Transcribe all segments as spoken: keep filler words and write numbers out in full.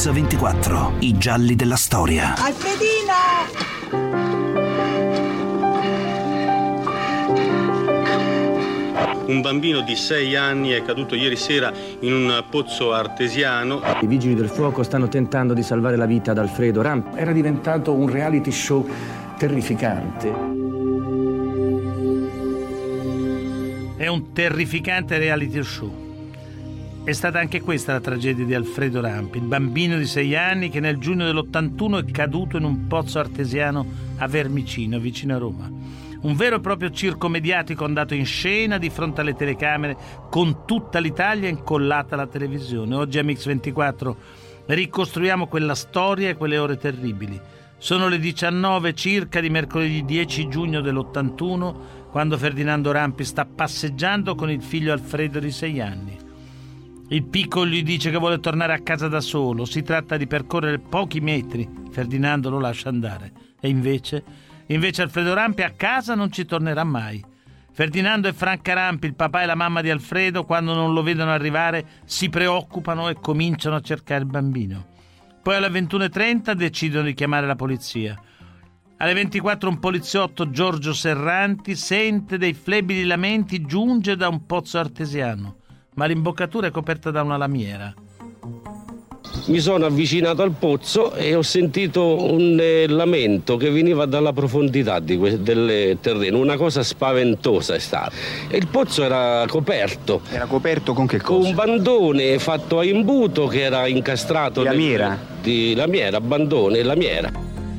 Mix ventiquattro, i gialli della storia. Alfredino! Un bambino di sei anni è caduto ieri sera in un pozzo artesiano. I vigili del fuoco stanno tentando di salvare la vita ad Alfredo Rampi. Era diventato un reality show terrificante. È un terrificante reality show. È stata anche questa la tragedia di Alfredo Rampi, il bambino di sei anni che nel giugno dell'ottantuno è caduto in un pozzo artesiano a Vermicino, vicino a Roma. Un vero e proprio circo mediatico andato in scena di fronte alle telecamere, con tutta l'Italia incollata alla televisione. Oggi a Mix ventiquattro ricostruiamo quella storia e quelle ore terribili. Sono le diciannove circa di mercoledì dieci giugno dell'ottantuno, quando Ferdinando Rampi sta passeggiando con il figlio Alfredo di sei anni. Il piccolo gli dice che vuole tornare a casa da solo. Si tratta di percorrere pochi metri. Ferdinando lo lascia andare. E invece, invece Alfredo Rampi a casa non ci tornerà mai. Ferdinando e Franca Rampi, il papà e la mamma di Alfredo, quando non lo vedono arrivare, si preoccupano e cominciano a cercare il bambino. Poi alle ventuno e trenta decidono di chiamare la polizia. Alle ventiquattro un poliziotto, Giorgio Serranti, sente dei flebili lamenti, giunge da un pozzo artesiano, ma l'imboccatura è coperta da una lamiera. Mi sono avvicinato al pozzo e ho sentito un eh, lamento che veniva dalla profondità di que- del terreno, una cosa spaventosa è stata. E il pozzo era coperto. Era coperto con che cosa? Con un bandone fatto a imbuto che era incastrato. Di lamiera? Nel, di lamiera, bandone e lamiera.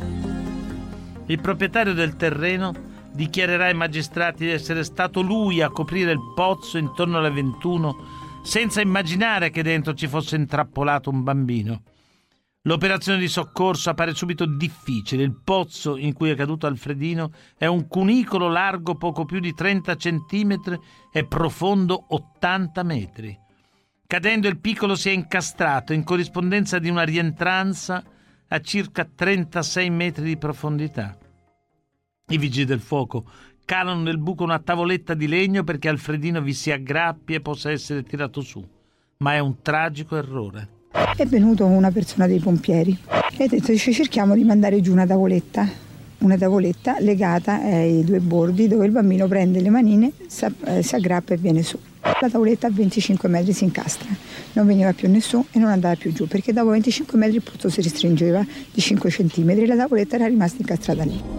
Il proprietario del terreno dichiarerà ai magistrati di essere stato lui a coprire il pozzo intorno alle ventuno, senza immaginare che dentro ci fosse intrappolato un bambino. L'operazione di soccorso appare subito difficile. Il pozzo in cui è caduto Alfredino è un cunicolo largo poco più di trenta centimetri e profondo ottanta metri. Cadendo il piccolo si è incastrato in corrispondenza di una rientranza a circa trentasei metri di profondità. I vigili del fuoco calano nel buco una tavoletta di legno perché Alfredino vi si aggrappi e possa essere tirato su. Ma è un tragico errore. È venuto una persona dei pompieri e ha detto: ci cerchiamo di mandare giù una tavoletta, una tavoletta legata ai due bordi dove il bambino prende le manine, si aggrappa e viene su. La tavoletta a venticinque metri si incastra, non veniva più nessuno e non andava più giù perché dopo venticinque metri il pozzo si restringeva di cinque centimetri e la tavoletta era rimasta incastrata lì.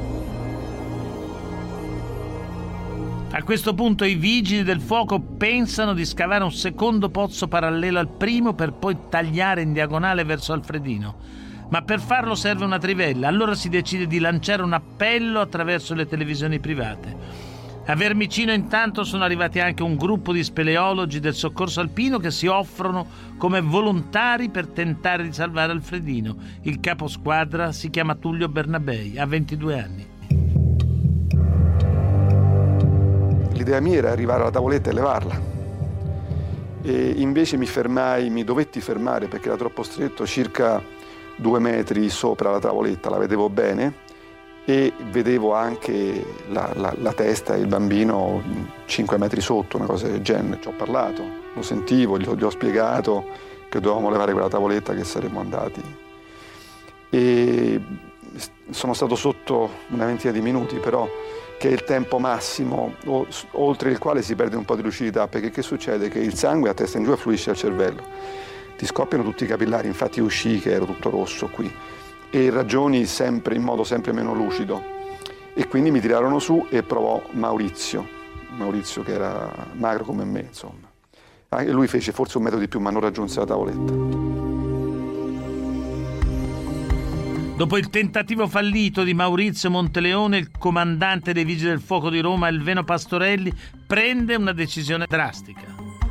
A questo punto i vigili del fuoco pensano di scavare un secondo pozzo parallelo al primo per poi tagliare in diagonale verso Alfredino. Ma per farlo serve una trivella, allora si decide di lanciare un appello attraverso le televisioni private. A Vermicino intanto sono arrivati anche un gruppo di speleologi del soccorso alpino che si offrono come volontari per tentare di salvare Alfredino. Il caposquadra si chiama Tullio Bernabei, ha ventidue anni. L'idea mia era arrivare alla tavoletta e levarla, e invece mi fermai, mi dovetti fermare perché era troppo stretto, circa due metri sopra la tavoletta, la vedevo bene e vedevo anche la, la, la testa e il bambino cinque metri sotto, una cosa del genere. Ci ho parlato, lo sentivo, gli ho, gli ho spiegato che dovevamo levare quella tavoletta, che saremmo andati. E sono stato sotto una ventina di minuti, però, che è il tempo massimo oltre il quale si perde un po' di lucidità, perché che succede? Che il sangue a testa in giù affluisce al cervello, ti scoppiano tutti i capillari, infatti uscì che ero tutto rosso qui e ragioni sempre in modo sempre meno lucido, e quindi mi tirarono su e provò Maurizio, Maurizio che era magro come me, insomma. Anche lui fece forse un metro di più, ma non raggiunse la tavoletta. Dopo il tentativo fallito di Maurizio Monteleone, il comandante dei Vigili del Fuoco di Roma, Elveno Pastorelli, prende una decisione drastica.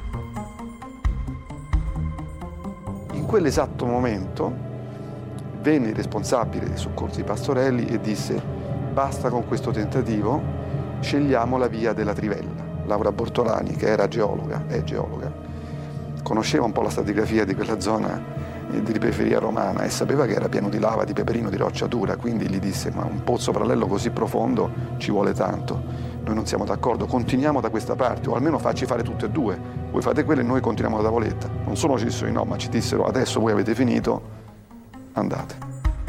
In quell'esatto momento venne il responsabile dei soccorsi Pastorelli e disse: basta con questo tentativo, scegliamo la via della trivella. Laura Bortolani, che era geologa, è geologa, conosceva un po' la stratigrafia di quella zona di periferia romana e sapeva che era pieno di lava, di peperino, di rocciatura, quindi gli disse: ma un pozzo parallelo così profondo ci vuole tanto, noi non siamo d'accordo, continuiamo da questa parte, o almeno facci fare tutte e due, voi fate quello e noi continuiamo la tavoletta. Non solo ci dissero di no, ma ci dissero: adesso voi avete finito, andate.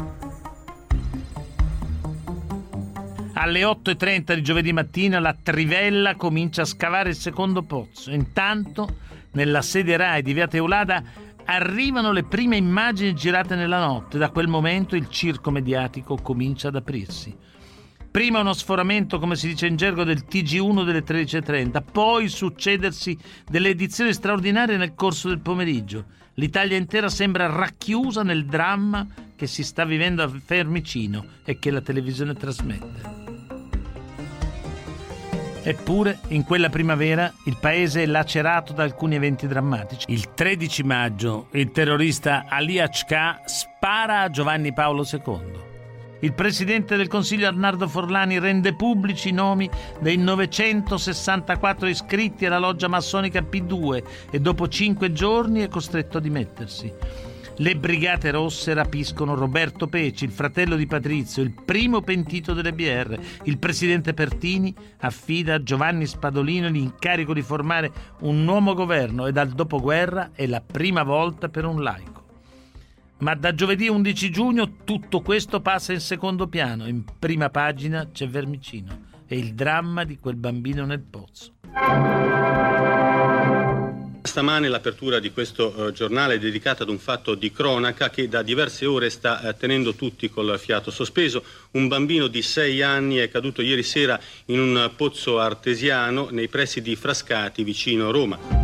Alle otto e trenta di giovedì mattina la trivella comincia a scavare il secondo pozzo. Intanto, nella sede Rai di Via Teulada arrivano le prime immagini girate nella notte. Da quel momento il circo mediatico comincia ad aprirsi. Prima uno sforamento, come si dice in gergo, del T G uno delle tredici e trenta, poi succedersi delle edizioni straordinarie nel corso del pomeriggio. L'Italia intera sembra racchiusa nel dramma che si sta vivendo a Fiumicino e che la televisione trasmette. Eppure, in quella primavera, il paese è lacerato da alcuni eventi drammatici. Il tredici maggio, il terrorista Ali Achcar spara a Giovanni Paolo secondo. Il presidente del Consiglio Arnaldo Forlani rende pubblici i nomi dei novecentosessantaquattro iscritti alla loggia massonica P due e dopo cinque giorni è costretto a dimettersi. Le Brigate Rosse rapiscono Roberto Peci, il fratello di Patrizio, il primo pentito delle B R. Il presidente Pertini affida a Giovanni Spadolino l'incarico di formare un nuovo governo e dal dopoguerra è la prima volta per un laico. Ma da giovedì undici giugno tutto questo passa in secondo piano. In prima pagina c'è Vermicino e il dramma di quel bambino nel pozzo. Stamane l'apertura di questo uh, giornale è dedicata ad un fatto di cronaca che da diverse ore sta uh, tenendo tutti col fiato sospeso. Un bambino di sei anni è caduto ieri sera in un pozzo artesiano nei pressi di Frascati, vicino Roma.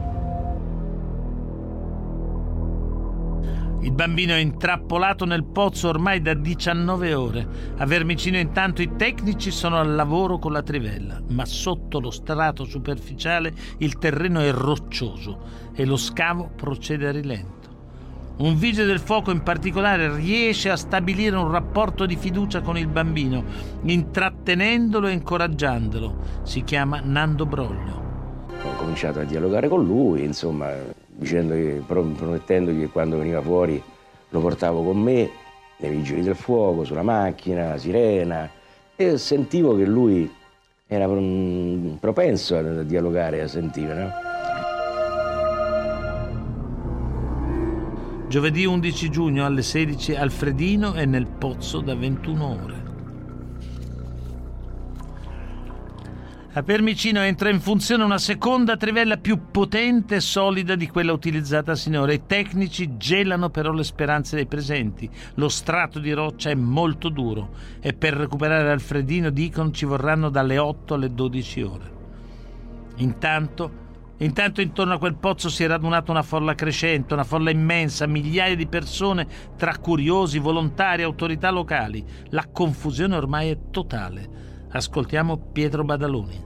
Il bambino è intrappolato nel pozzo ormai da diciannove ore. A Vermicino intanto i tecnici sono al lavoro con la trivella, ma sotto lo strato superficiale il terreno è roccioso e lo scavo procede a rilento. Un vigile del fuoco in particolare riesce a stabilire un rapporto di fiducia con il bambino, intrattenendolo e incoraggiandolo. Si chiama Nando Broglio. Ho cominciato a dialogare con lui, insomma, dicendogli, promettendogli che quando veniva fuori lo portavo con me nei vigili del fuoco, sulla macchina, sirena, e sentivo che lui era propenso a dialogare, a sentire, no? Giovedì undici giugno alle sedici Alfredino è nel pozzo da ventuno ore. A Vermicino entra in funzione una seconda trivella più potente e solida di quella utilizzata sinora. I tecnici gelano però le speranze dei presenti. Lo strato di roccia è molto duro e per recuperare Alfredino, dicono, ci vorranno dalle otto alle dodici ore. Intanto, intanto intorno a quel pozzo si è radunata una folla crescente, una folla immensa, migliaia di persone tra curiosi, volontari, autorità locali. La confusione ormai è totale. Ascoltiamo Pietro Badaloni.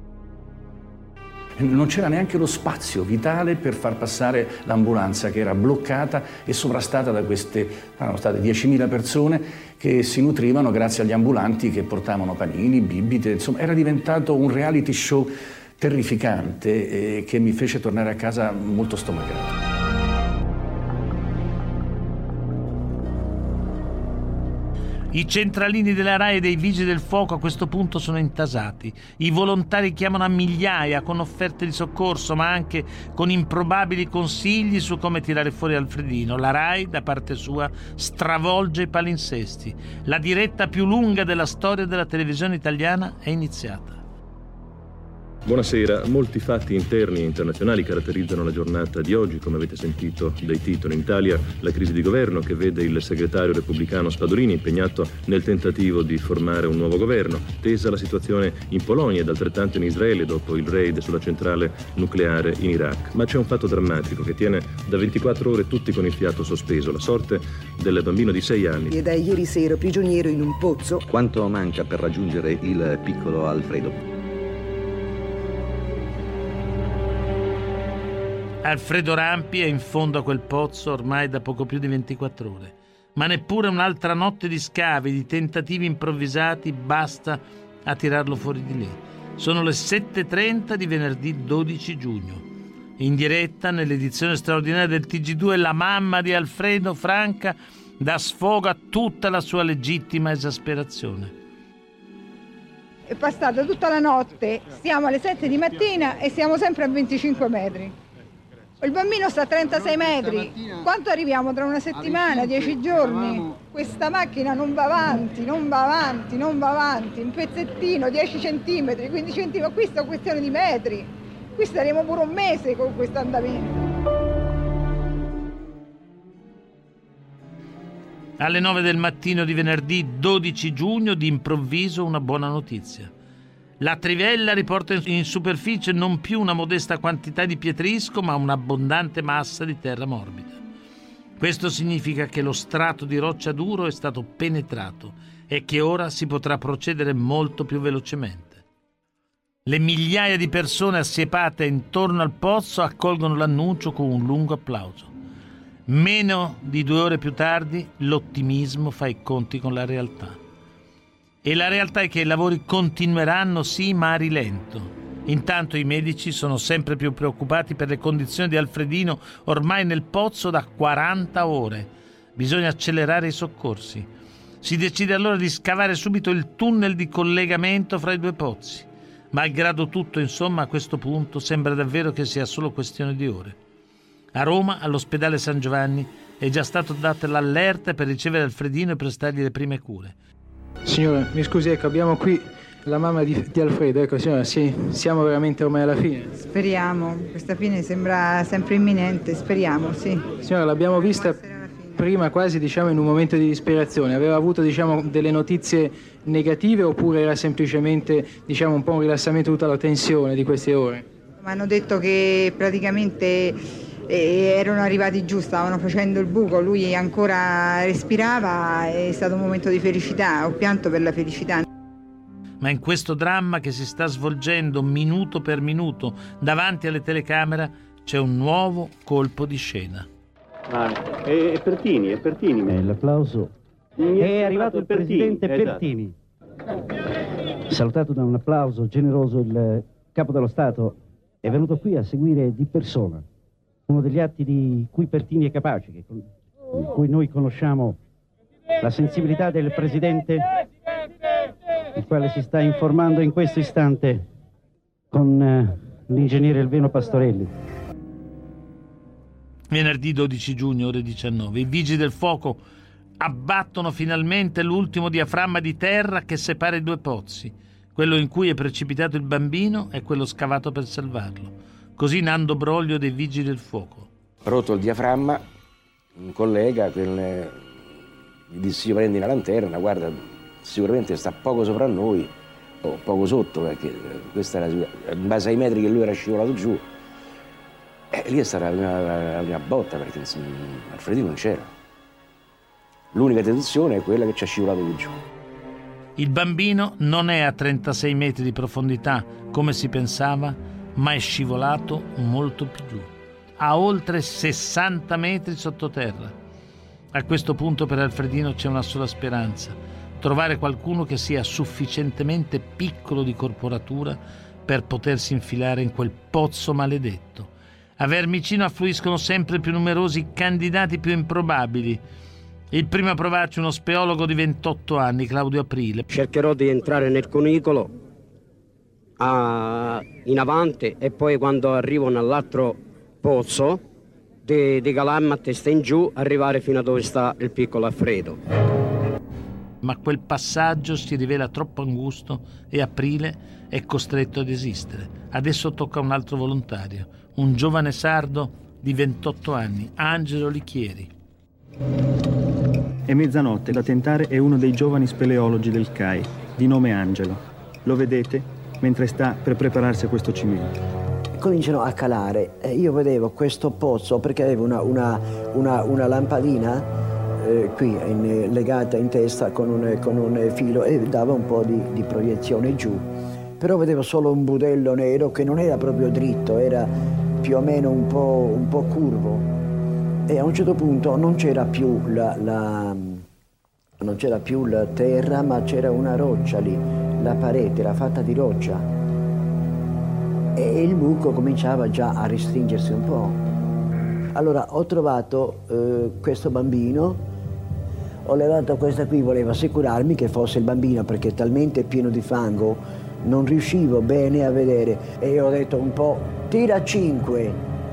Non c'era neanche lo spazio vitale per far passare l'ambulanza, che era bloccata e sovrastata da queste, erano state diecimila persone che si nutrivano grazie agli ambulanti che portavano panini, bibite, insomma era diventato un reality show terrificante eh, che mi fece tornare a casa molto stomacato. I centralini della Rai e dei Vigili del Fuoco a questo punto sono intasati. I volontari chiamano a migliaia con offerte di soccorso, ma anche con improbabili consigli su come tirare fuori Alfredino. La Rai, da parte sua, stravolge i palinsesti. La diretta più lunga della storia della televisione italiana è iniziata. Buonasera. Molti fatti interni e internazionali caratterizzano la giornata di oggi, come avete sentito dai titoli. In Italia la crisi di governo che vede il segretario repubblicano Spadolini impegnato nel tentativo di formare un nuovo governo. Tesa la situazione in Polonia ed altrettanto in Israele dopo il raid sulla centrale nucleare in Iraq. Ma c'è un fatto drammatico che tiene da ventiquattro ore tutti con il fiato sospeso: la sorte del bambino di sei anni. E da ieri sera prigioniero in un pozzo. Quanto manca per raggiungere il piccolo Alfredo? Alfredo Rampi è in fondo a quel pozzo ormai da poco più di ventiquattro ore. Ma neppure un'altra notte di scavi, di tentativi improvvisati basta a tirarlo fuori di lì. Sono le sette e trenta di venerdì dodici giugno. In diretta, nell'edizione straordinaria del T G due, la mamma di Alfredo, Franca, dà sfogo a tutta la sua legittima esasperazione. È passata tutta la notte, stiamo alle sette di mattina e siamo sempre a venticinque metri. Il bambino sta a trentasei metri. Quanto arriviamo tra una settimana, dieci giorni? Questa macchina non va avanti, non va avanti, non va avanti. Un pezzettino, dieci centimetri, quindici centimetri, ma qui sta questione di metri. Qui staremo pure un mese con questo andamento. Alle nove del mattino di venerdì dodici giugno, d'improvviso una buona notizia. La trivella riporta in superficie non più una modesta quantità di pietrisco, ma un'abbondante massa di terra morbida. Questo significa che lo strato di roccia duro è stato penetrato e che ora si potrà procedere molto più velocemente. Le migliaia di persone assiepate intorno al pozzo accolgono l'annuncio con un lungo applauso. Meno di due ore più tardi, l'ottimismo fa i conti con la realtà. E la realtà è che i lavori continueranno, sì, ma a rilento. Intanto i medici sono sempre più preoccupati per le condizioni di Alfredino, ormai nel pozzo da quaranta ore. Bisogna accelerare i soccorsi. Si decide allora di scavare subito il tunnel di collegamento fra i due pozzi. Malgrado tutto, insomma, a questo punto sembra davvero che sia solo questione di ore. A Roma, all'ospedale San Giovanni, è già stata data l'allerta per ricevere Alfredino e prestargli le prime cure. Signora, mi scusi, ecco, abbiamo qui la mamma di, di Alfredo. Ecco, signora, sì, siamo veramente ormai alla fine? Speriamo, questa fine sembra sempre imminente, speriamo, sì. Signora, l'abbiamo vista prima quasi, diciamo, in un momento di disperazione. Aveva avuto, diciamo, delle notizie negative oppure era semplicemente, diciamo, un po' un rilassamento di tutta la tensione di queste ore? Mi hanno detto che praticamente e erano arrivati giù, stavano facendo il buco, lui ancora respirava, è stato un momento di felicità, ho pianto per la felicità. Ma in questo dramma che si sta svolgendo minuto per minuto davanti alle telecamere c'è un nuovo colpo di scena. Ah, è Pertini, è Pertini. Eh, l'applauso. Mi è, è arrivato il Pertini, presidente esatto. Pertini. Salutato da un applauso generoso, il capo dello Stato è venuto qui a seguire di persona uno degli atti di cui Pertini è capace, che, di cui noi conosciamo la sensibilità del Presidente, il quale si sta informando in questo istante con eh, l'ingegnere Elveno Pastorelli. Venerdì dodici giugno, ore diciannove, i vigili del fuoco abbattono finalmente l'ultimo diaframma di terra che separa i due pozzi, quello in cui è precipitato il bambino e quello scavato per salvarlo. Così Nando Broglio dei Vigili del Fuoco. Rotto il diaframma, un collega quel, gli disse: io prendi una lanterna, guarda, sicuramente sta poco sopra noi o poco sotto, perché questa era in base ai metri che lui era scivolato giù. E lì è stata la prima, la prima botta, perché Alfredino non c'era. L'unica deduzione è quella che ci ha scivolato giù. Il bambino non è a trentasei metri di profondità, come si pensava, ma è scivolato molto più giù, a oltre sessanta metri sottoterra. A questo punto per Alfredino c'è una sola speranza: trovare qualcuno che sia sufficientemente piccolo di corporatura per potersi infilare in quel pozzo maledetto. A Vermicino affluiscono sempre più numerosi candidati più improbabili. Il primo a provarci uno speologo di ventotto anni, Claudio Aprile. Cercherò di entrare nel cunicolo a, in avanti, e poi quando arrivo nell'altro pozzo di, di calarmi a testa in giù, arrivare fino a dove sta il piccolo Alfredo. Ma quel passaggio si rivela troppo angusto e Aprile è costretto a desistere. Adesso tocca a un altro volontario, un giovane sardo di ventotto anni, Angelo Lichieri. È mezzanotte, da tentare è uno dei giovani speleologi del C A I, di nome Angelo. Lo vedete mentre sta per prepararsi a questo cimento. Cominciano a calare. Eh, io vedevo questo pozzo perché avevo una, una, una, una lampadina eh, qui in, legata in testa con un, con un filo e dava un po' di, di proiezione giù. Però vedevo solo un budello nero che non era proprio dritto, era più o meno un po', un po' curvo. E a un certo punto non c'era più la, la, non c'era più la terra, ma c'era una roccia lì. La parete era fatta di roccia. e il buco cominciava già a restringersi un po'. Allora ho trovato eh, questo bambino, ho levato questa qui, volevo assicurarmi che fosse il bambino perché talmente pieno di fango non riuscivo bene a vedere e ho detto un po' tira cinque.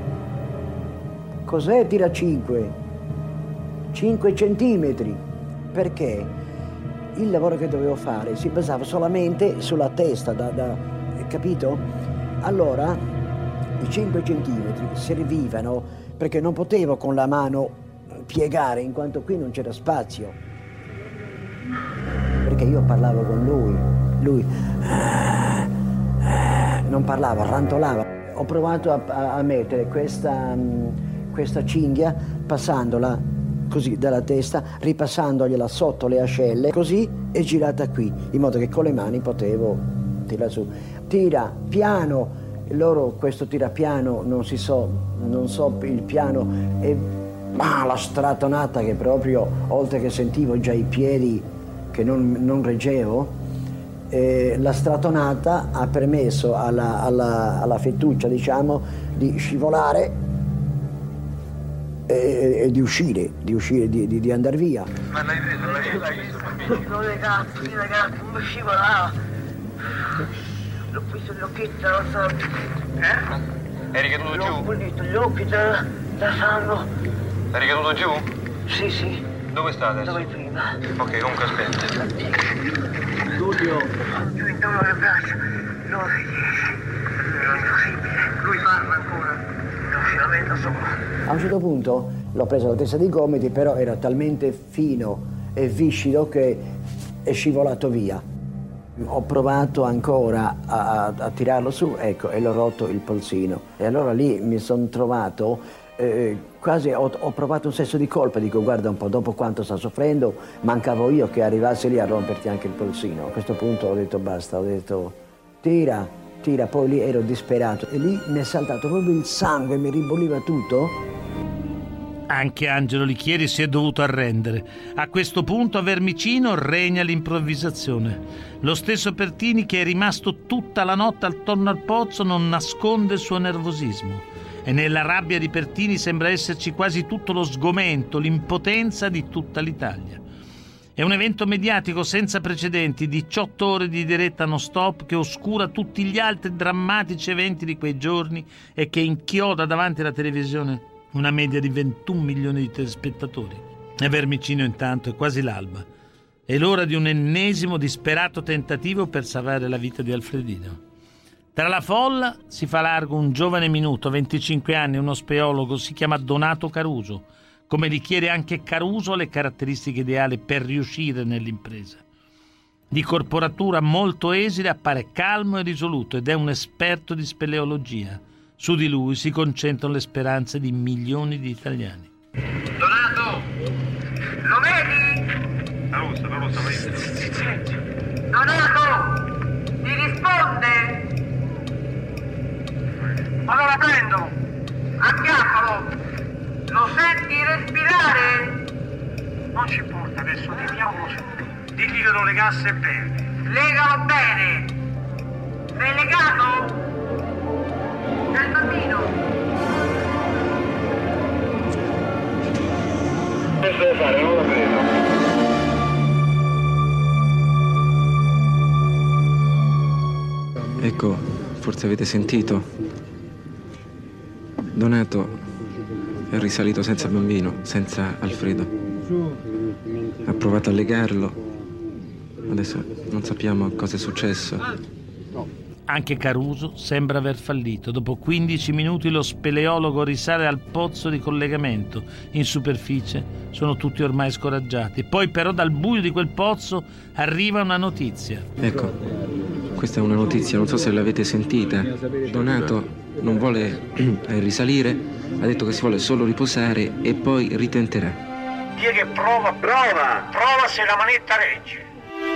Cos'è tira cinque? cinque centimetri. Perché il lavoro che dovevo fare si basava solamente sulla testa, da, da, capito? Allora i cinque centimetri servivano perché non potevo con la mano piegare in quanto qui non c'era spazio. Perché io parlavo con lui, lui non parlava, rantolava. Ho provato a, a mettere questa, questa cinghia passandola così dalla testa, ripassandogliela sotto le ascelle, così e girata qui, in modo che con le mani potevo tirare su. Tira piano, loro questo tira piano, non si so, non so il piano, e ah, la stratonata che proprio, oltre che sentivo già i piedi che non, non reggevo, eh, la stratonata ha permesso alla, alla, alla fettuccia, diciamo, di scivolare e, e di uscire, di uscire, di, di, di andare via. Ma l'hai preso, l'hai visto? No, ragazzi, ragazzi, come scivolava. L'ho visto gli occhietti dalla sangue. Eh? Eri caduto giù? L'ho pulito gli occhi da, da sangue. Eri caduto giù? Sì, sì. Dove sta adesso? Dove prima. Ok, comunque aspetta. Giulio. Giù intorno alle braccia. nove dieci. Non è possibile. Lui parla ancora. Non si lamenta sopra. A un certo punto l'ho preso la testa di gomiti, però era talmente fino e viscido che è scivolato via. Ho provato ancora a, a, a tirarlo su, ecco, e l'ho rotto il polsino. E allora lì mi sono trovato, eh, quasi ho, ho provato un senso di colpa, dico guarda un po', dopo quanto sta soffrendo, mancavo io che arrivassi lì a romperti anche il polsino. A questo punto ho detto basta, ho detto tira, tira, poi lì ero disperato. E lì mi è saltato proprio il sangue, mi ribolliva tutto. Anche Angelo Lichieri si è dovuto arrendere. A questo punto a Vermicino regna l'improvvisazione. Lo stesso Pertini, che è rimasto tutta la notte attorno al pozzo, non nasconde il suo nervosismo. E nella rabbia di Pertini sembra esserci quasi tutto lo sgomento, l'impotenza di tutta l'Italia. È un evento mediatico senza precedenti, diciotto ore di diretta non stop che oscura tutti gli altri drammatici eventi di quei giorni e che inchioda davanti alla televisione una media di ventuno milioni di telespettatori. E Vermicino intanto è quasi l'alba. È l'ora di un ennesimo disperato tentativo per salvare la vita di Alfredino. Tra la folla si fa largo un giovane minuto, venticinque anni, uno speologo, si chiama Donato Caruso. Come Lichieri anche Caruso ha le caratteristiche ideali per riuscire nell'impresa. Di corporatura molto esile, appare calmo e risoluto ed è un esperto di speleologia. Su di lui si concentrano le speranze di milioni di italiani. Donato! Lo vedi? La russa, la russa, vedi? Donato! Mi risponde? Allora prendilo! Acchiappalo! Lo senti respirare? Non ci importa adesso, tiriamolo su. Digli che lo legasse bene. Legalo bene! Sei legato? Del bambino. Che deve fare? Non l'ho preso. Ecco, forse avete sentito. Donato è risalito senza bambino, senza Alfredo. Ha provato a legarlo. Adesso non sappiamo cosa è successo. Anche Caruso sembra aver fallito. Dopo quindici minuti lo speleologo risale al pozzo di collegamento. In superficie sono tutti ormai scoraggiati. Poi però dal buio di quel pozzo arriva una notizia. Ecco, questa è una notizia, non so se l'avete sentita. Donato non vuole risalire, ha detto che si vuole solo riposare e poi ritenterà. Chi è che prova? Prova! Prova se la manetta regge.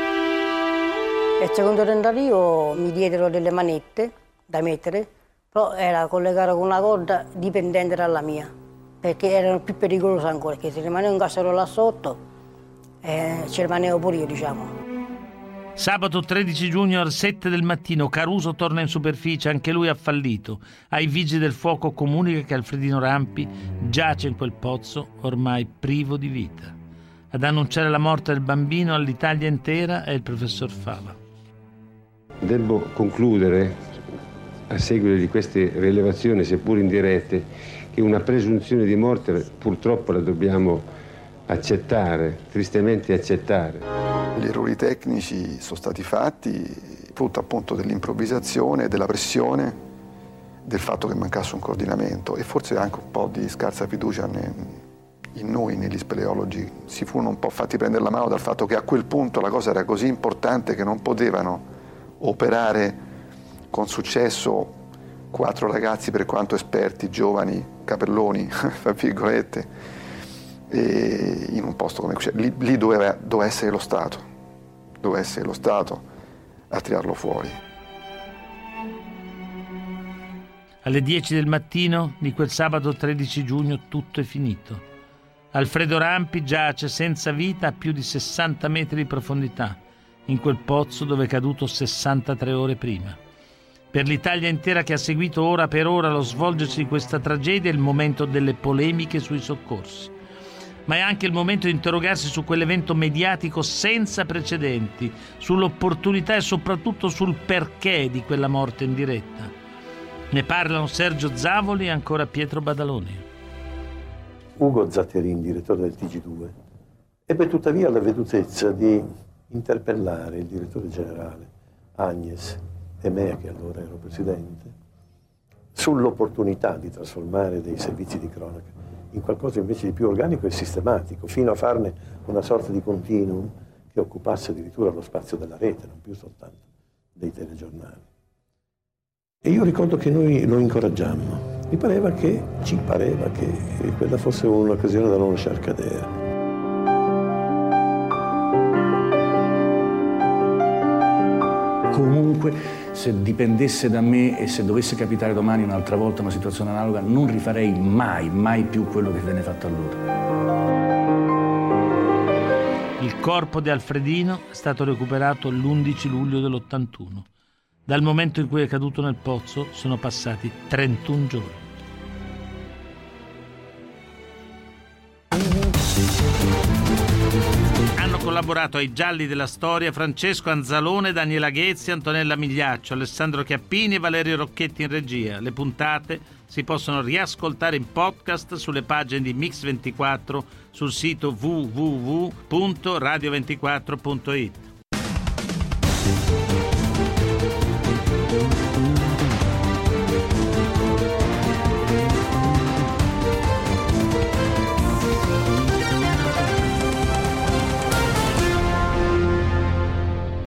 Il secondo tentativo mi diedero delle manette da mettere, però era collegato con una corda dipendente dalla mia, perché erano più pericolose ancora, perché se rimanevo in cassetto là sotto, eh, ci rimanevo pure io, diciamo. Sabato tredici giugno alle sette del mattino Caruso torna in superficie, anche lui ha fallito. Ai vigili del fuoco comunica che Alfredino Rampi giace in quel pozzo ormai privo di vita. Ad annunciare la morte del bambino all'Italia intera è il professor Fava. Devo concludere, a seguito di queste rilevazioni, seppur indirette, che una presunzione di morte purtroppo la dobbiamo accettare, tristemente accettare. Gli errori tecnici sono stati fatti frutto appunto dell'improvvisazione, della pressione, del fatto che mancasse un coordinamento e forse anche un po' di scarsa fiducia in noi, negli speleologi. Si furono un po' fatti prendere la mano dal fatto che a quel punto la cosa era così importante che non potevano operare con successo quattro ragazzi, per quanto esperti, giovani, capelloni, fra virgolette, e in un posto come qui, lì, lì doveva, doveva essere lo Stato, doveva essere lo Stato a tirarlo fuori. Alle dieci del mattino di quel sabato tredici giugno tutto è finito. Alfredo Rampi giace senza vita a più di sessanta metri di profondità, in quel pozzo dove è caduto sessantatré ore prima. Per l'Italia intera che ha seguito ora per ora lo svolgersi di questa tragedia è il momento delle polemiche sui soccorsi. Ma è anche il momento di interrogarsi su quell'evento mediatico senza precedenti, sull'opportunità e soprattutto sul perché di quella morte in diretta. Ne parlano Sergio Zavoli e ancora Pietro Badaloni. Ugo Zatterin, direttore del T G due, ebbe tuttavia l'avvedutezza di interpellare il direttore generale Agnes e me, che allora ero presidente, sull'opportunità di trasformare dei servizi di cronaca in qualcosa invece di più organico e sistematico, fino a farne una sorta di continuum che occupasse addirittura lo spazio della rete, non più soltanto dei telegiornali. E io ricordo che noi lo incoraggiammo. Mi pareva che, ci pareva che quella fosse un'occasione da non lasciar cadere. Comunque, se dipendesse da me e se dovesse capitare domani un'altra volta una situazione analoga, non rifarei mai, mai più quello che venne fatto allora. Il corpo di Alfredino è stato recuperato l'undici luglio dell'ottantuno. Dal momento in cui è caduto nel pozzo sono passati trentuno giorni. Hanno collaborato ai Gialli della Storia Francesco Anzalone, Daniela Ghezzi, Antonella Migliaccio, Alessandro Chiappini e Valerio Rocchetti in regia. Le puntate si possono riascoltare in podcast sulle pagine di Mix ventiquattro, sul sito w w w punto radio ventiquattro punto it.